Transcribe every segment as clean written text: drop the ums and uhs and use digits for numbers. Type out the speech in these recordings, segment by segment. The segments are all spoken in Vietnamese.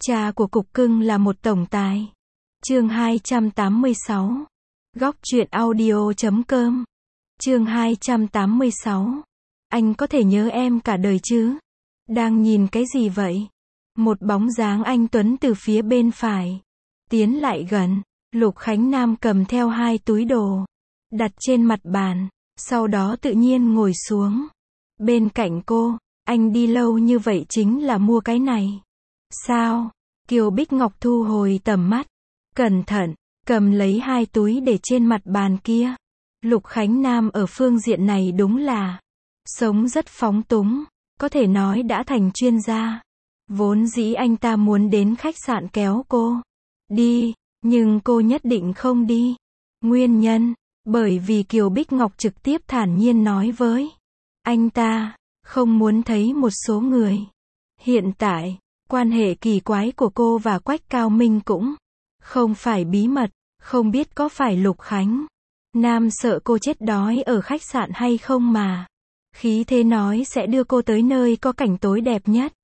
Cha của cục cưng là một tổng tài. Chương 286. Góc truyện audio.com. Chương 286. Anh có thể nhớ em cả đời chứ? Đang nhìn cái gì vậy? Một bóng dáng anh tuấn từ phía bên phải tiến lại gần. Lục Khánh Nam cầm theo hai túi đồ, đặt trên mặt bàn, sau đó tự nhiên ngồi xuống bên cạnh cô. Anh đi lâu như vậy chính là mua cái này sao? Kiều Bích Ngọc thu hồi tầm mắt, cẩn thận cầm lấy hai túi để trên mặt bàn kia. Lục Khánh Nam ở phương diện này đúng là sống rất phóng túng, có thể nói đã thành chuyên gia. Vốn dĩ anh ta muốn đến khách sạn kéo cô đi, nhưng cô nhất định không đi. Nguyên nhân, bởi vì Kiều Bích Ngọc trực tiếp thản nhiên nói với anh ta, không muốn thấy một số người. Hiện tại, quan hệ kỳ quái của cô và Quách Cao Minh cũng không phải bí mật, không biết có phải Lục Khánh Nam sợ cô chết đói ở khách sạn hay không mà khí thế nói sẽ đưa cô tới nơi có cảnh tối đẹp nhất,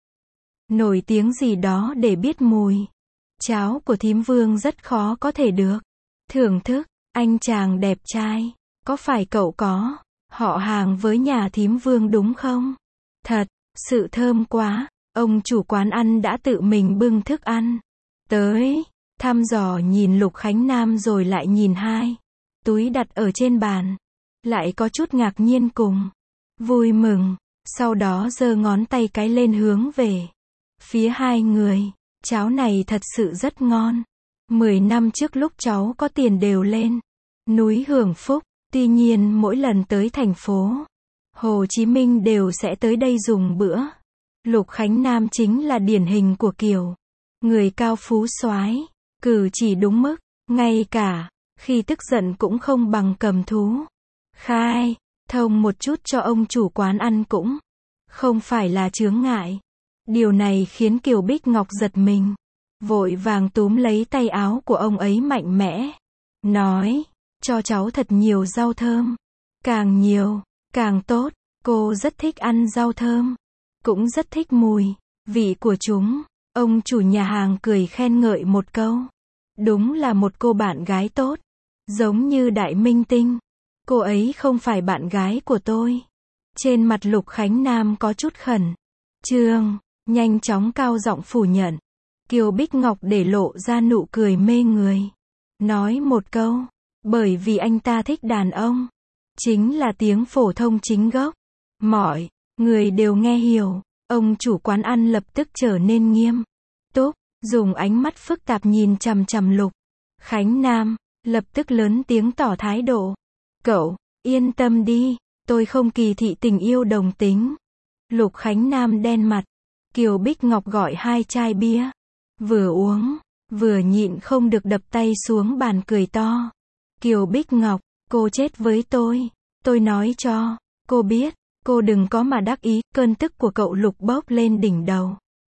nổi tiếng gì đó để biết mùi cháo của thím Vương rất khó có thể được thưởng thức. Anh chàng đẹp trai, có phải cậu có họ hàng với nhà thím Vương đúng không? Thật sự thơm quá. Ông chủ quán ăn đã tự mình bưng thức ăn tới, thăm dò nhìn Lục Khánh Nam rồi lại nhìn hai túi đặt ở trên bàn, lại có chút ngạc nhiên cùng vui mừng, sau đó giơ ngón tay cái lên hướng về phía hai người. Cháo này thật sự rất ngon. 10 năm trước lúc cháu có tiền đều lên núi hưởng phúc, tuy nhiên mỗi lần tới thành phố Hồ Chí Minh đều sẽ tới đây dùng bữa. Lục Khánh Nam chính là điển hình của kiểu người cao phú soái, cử chỉ đúng mức, ngay cả khi tức giận cũng không bằng cầm thú. Khai thông một chút cho ông chủ quán ăn cũng không phải là chướng ngại. Điều này khiến Kiều Bích Ngọc giật mình, vội vàng túm lấy tay áo của ông ấy mạnh mẽ, nói, cho cháu thật nhiều rau thơm, càng nhiều, càng tốt. Cô rất thích ăn rau thơm, cũng rất thích mùi vị của chúng. Ông chủ nhà hàng cười khen ngợi một câu, đúng là một cô bạn gái tốt, giống như đại minh tinh. Cô ấy không phải bạn gái của tôi. Trên mặt Lục Khánh Nam có chút khẩn trương, nhanh chóng cao giọng phủ nhận. Kiều Bích Ngọc để lộ ra nụ cười mê người, nói một câu, bởi vì anh ta thích đàn ông, chính là tiếng phổ thông chính gốc, mọi người đều nghe hiểu. Ông chủ quán ăn lập tức trở nên nghiêm túc, dùng ánh mắt phức tạp nhìn chằm chằm Lục Khánh Nam, lập tức lớn tiếng tỏ thái độ. Cậu, yên tâm đi, tôi không kỳ thị tình yêu đồng tính. Lục Khánh Nam đen mặt. Kiều Bích Ngọc gọi hai chai bia, vừa uống, vừa nhịn không được đập tay xuống bàn cười to. Kiều Bích Ngọc, cô chết với tôi nói cho cô biết, cô đừng có mà đắc ý. Cơn tức của cậu Lục bốc lên đỉnh đầu.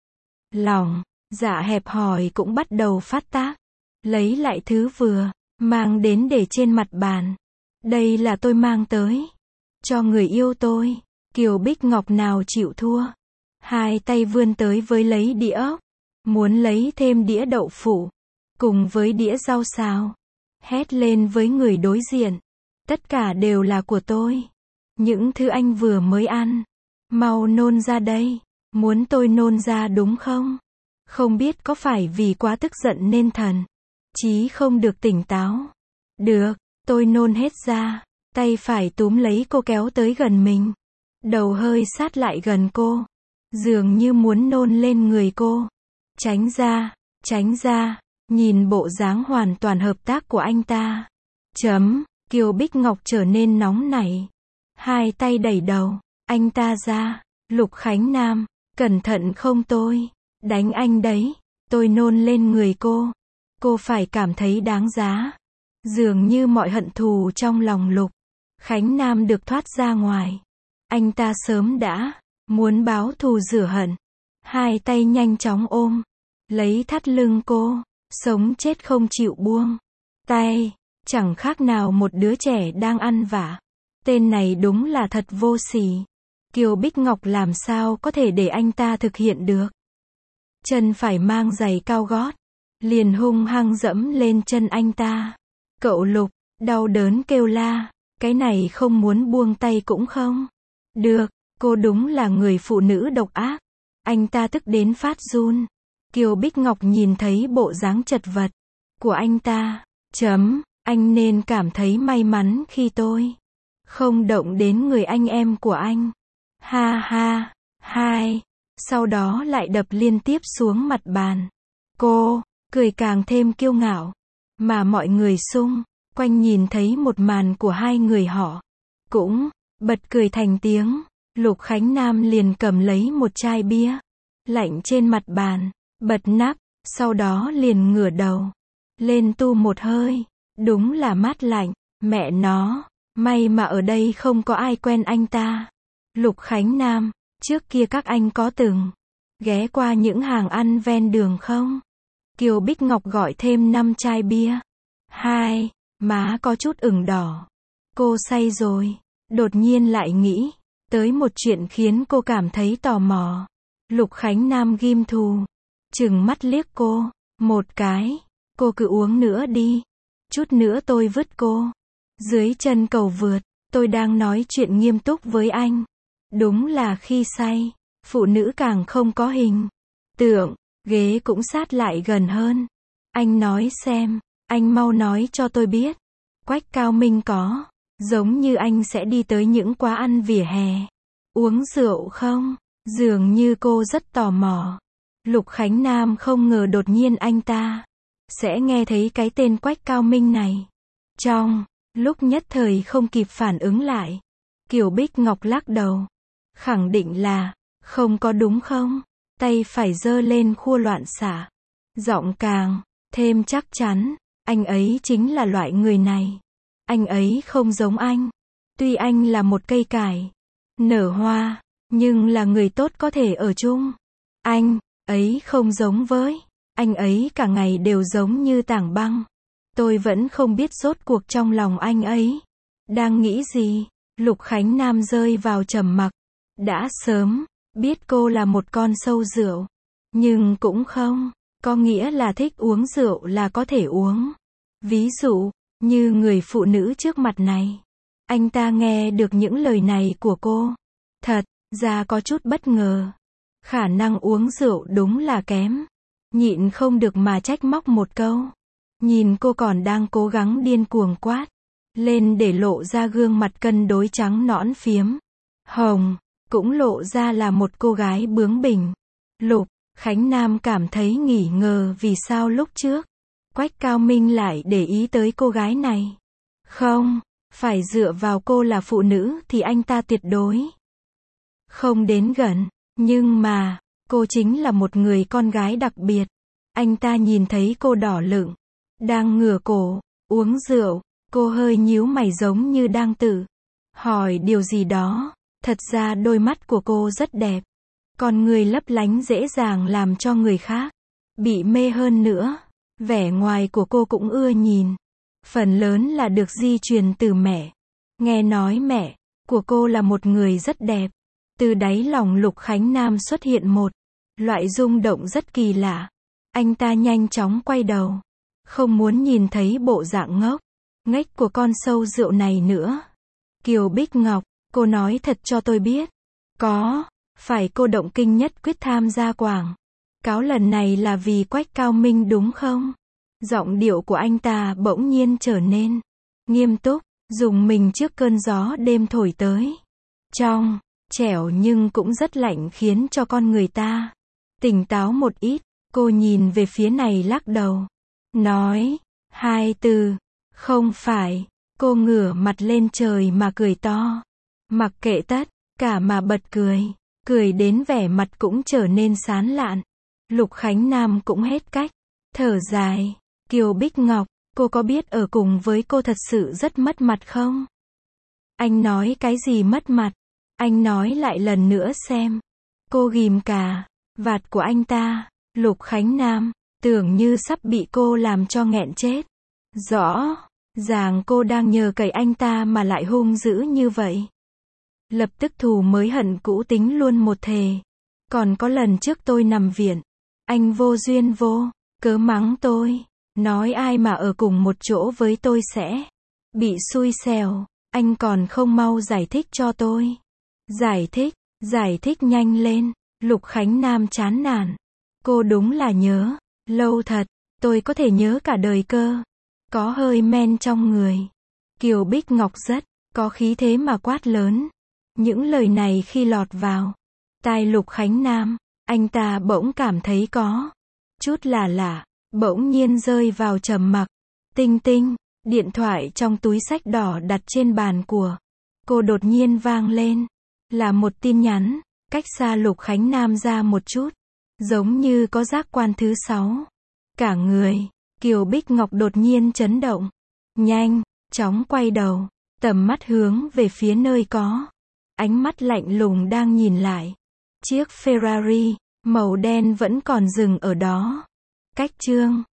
Lòng dạ hẹp hòi cũng bắt đầu phát tác, lấy lại thứ vừa mang đến để trên mặt bàn. Đây là tôi mang tới cho người yêu tôi. Kiều Bích Ngọc nào chịu thua, hai tay vươn tới với lấy đĩa ốc, muốn lấy thêm đĩa đậu phụ cùng với đĩa rau xào, hét lên với người đối diện, tất cả đều là của tôi. Những thứ anh vừa mới ăn, mau nôn ra đây. Muốn tôi nôn ra đúng không? Không biết có phải vì quá tức giận nên thần trí không được tỉnh táo. Được, tôi nôn hết ra. Tay phải túm lấy cô kéo tới gần mình, đầu hơi sát lại gần cô, dường như muốn nôn lên người cô. Tránh ra, tránh ra. Nhìn bộ dáng hoàn toàn hợp tác của anh ta, Kiều Bích Ngọc trở nên nóng nảy, hai tay đẩy đầu anh ta ra. Lục Khánh Nam, cẩn thận không tôi đánh anh đấy. Tôi nôn lên người cô phải cảm thấy đáng giá. Dường như mọi hận thù trong lòng Lục Khánh Nam được thoát ra ngoài. Anh ta sớm đã muốn báo thù rửa hận. Hai tay nhanh chóng ôm lấy thắt lưng cô, sống chết không chịu buông tay, chẳng khác nào một đứa trẻ đang ăn vạ. Tên này đúng là thật vô sỉ. Kiều Bích Ngọc làm sao có thể để anh ta thực hiện được. chân phải mang giày cao gót, liền hung hăng dẫm lên chân anh ta. Cậu Lục, đau đớn kêu la, cái này không muốn buông tay cũng không được, cô đúng là người phụ nữ độc ác. Anh ta tức đến phát run. Kiều Bích Ngọc nhìn thấy bộ dáng chật vật của anh ta, anh nên cảm thấy may mắn khi tôi không động đến người anh em của anh. Ha ha, hai. Sau đó lại đập liên tiếp xuống mặt bàn. Cô cười càng thêm kiêu ngạo, mà mọi người xung quanh nhìn thấy một màn của hai người họ cũng bật cười thành tiếng. Lục Khánh Nam liền cầm lấy một chai bia lạnh trên mặt bàn, bật nắp, sau đó liền ngửa đầu lên tu một hơi. Đúng là mát lạnh, mẹ nó, may mà ở đây không có ai quen anh ta. Lục Khánh Nam, trước kia các anh có từng ghé qua những hàng ăn ven đường không? Kiều Bích Ngọc gọi thêm 5 chai bia. Hai, má có chút ửng đỏ. Cô say rồi, đột nhiên lại nghĩ tới một chuyện khiến cô cảm thấy tò mò. Lục Khánh Nam ghim thù, trừng mắt liếc cô một cái. Cô cứ uống nữa đi, chút nữa tôi vứt cô dưới chân cầu vượt. Tôi đang nói chuyện nghiêm túc với anh. Đúng là khi say, phụ nữ càng không có hình tượng. Ghế cũng sát lại gần hơn. Anh nói xem, anh mau nói cho tôi biết, Quách Cao Minh có giống như anh sẽ đi tới những quán ăn vỉa hè uống rượu không? Dường như cô rất tò mò. Lục Khánh Nam không ngờ đột nhiên anh ta sẽ nghe thấy cái tên Quách Cao Minh này. Trong lúc nhất thời không kịp phản ứng lại, Kiều Bích Ngọc lắc đầu, khẳng định là không có đúng không? Tay phải giơ lên khua loạn xạ, giọng càng thêm chắc chắn. Anh ấy chính là loại người này. Anh ấy không giống anh. Tuy anh là một cây cải nở hoa, nhưng là người tốt có thể ở chung. Anh ấy không giống với anh ấy cả ngày đều giống như tảng băng. Tôi vẫn không biết rốt cuộc trong lòng anh ấy đang nghĩ gì. Lục Khánh Nam rơi vào trầm mặc. Đã sớm biết cô là một con sâu rượu, nhưng cũng không có nghĩa là thích uống rượu là có thể uống. Ví dụ như người phụ nữ trước mặt này. Anh ta nghe được những lời này của cô, thật ra có chút bất ngờ. Khả năng uống rượu đúng là kém. Nhịn không được mà trách móc một câu. Nhìn cô còn đang cố gắng điên cuồng quát lên để lộ ra gương mặt cân đối trắng nõn phiếm hồng, cũng lộ ra là một cô gái bướng bỉnh. Lục Khánh Nam cảm thấy nghi ngờ vì sao lúc trước Quách Cao Minh lại để ý tới cô gái này. Không phải dựa vào cô là phụ nữ thì anh ta tuyệt đối không đến gần. Nhưng mà cô chính là một người con gái đặc biệt. Anh ta nhìn thấy cô đỏ lựng đang ngửa cổ uống rượu. Cô hơi nhíu mày giống như đang tự hỏi điều gì đó. Thật ra đôi mắt của cô rất đẹp, con người lấp lánh dễ dàng làm cho người khác bị mê hơn nữa. Vẻ ngoài của cô cũng ưa nhìn, phần lớn là được di truyền từ mẹ. Nghe nói mẹ của cô là một người rất đẹp. Từ đáy lòng Lục Khánh Nam xuất hiện một loại rung động rất kỳ lạ. Anh ta nhanh chóng quay đầu, không muốn nhìn thấy bộ dạng ngốc nghếch của con sâu rượu này nữa. Kiều Bích Ngọc, cô nói thật cho tôi biết, có phải cô động kinh nhất quyết tham gia quảng cáo lần này là vì Quách Cao Minh đúng không? Giọng điệu của anh ta bỗng nhiên trở nên nghiêm túc, dùng mình trước cơn gió đêm thổi tới. Trong trẻo nhưng cũng rất lạnh khiến cho con người ta tỉnh táo một ít. Cô nhìn về phía này lắc đầu, nói hai từ, không phải. Cô ngửa mặt lên trời mà cười to, mặc kệ tất cả mà bật cười, cười đến vẻ mặt cũng trở nên sán lạn. Lục Khánh Nam cũng hết cách, thở dài. Kiều Bích Ngọc, cô có biết ở cùng với cô thật sự rất mất mặt không? Anh nói cái gì mất mặt? Anh nói lại lần nữa xem. Cô ghim cả vạt của anh ta. Lục Khánh Nam tưởng như sắp bị cô làm cho nghẹn chết. Rõ ràng cô đang nhờ cậy anh ta mà lại hung dữ như vậy. Lập tức thù mới hận cũ tính luôn một thề. Còn có lần trước tôi nằm viện, Anh vô duyên vô cớ mắng tôi. Nói ai mà ở cùng một chỗ với tôi sẽ bị xui xẻo. Anh còn không mau giải thích cho tôi. Giải thích nhanh lên. Lục Khánh Nam chán nản. Cô đúng là nhớ. Lâu thật. Tôi có thể nhớ cả đời cơ. Có hơi men trong người. Kiều Bích Ngọc rất có khí thế mà quát lớn. Những lời này khi lọt vào tai Lục Khánh Nam, anh ta bỗng cảm thấy có chút là lạ, bỗng nhiên rơi vào trầm mặc. Tinh tinh, điện thoại trong túi xách đỏ đặt trên bàn của cô đột nhiên vang lên. Là một tin nhắn, cách xa Lục Khánh Nam ra một chút, giống như có giác quan thứ 6. Cả người, Kiều Bích Ngọc đột nhiên chấn động. Nhanh, chóng quay đầu, tầm mắt hướng về phía nơi có ánh mắt lạnh lùng đang nhìn lại. Chiếc Ferrari màu đen vẫn còn dừng ở đó. Cách chương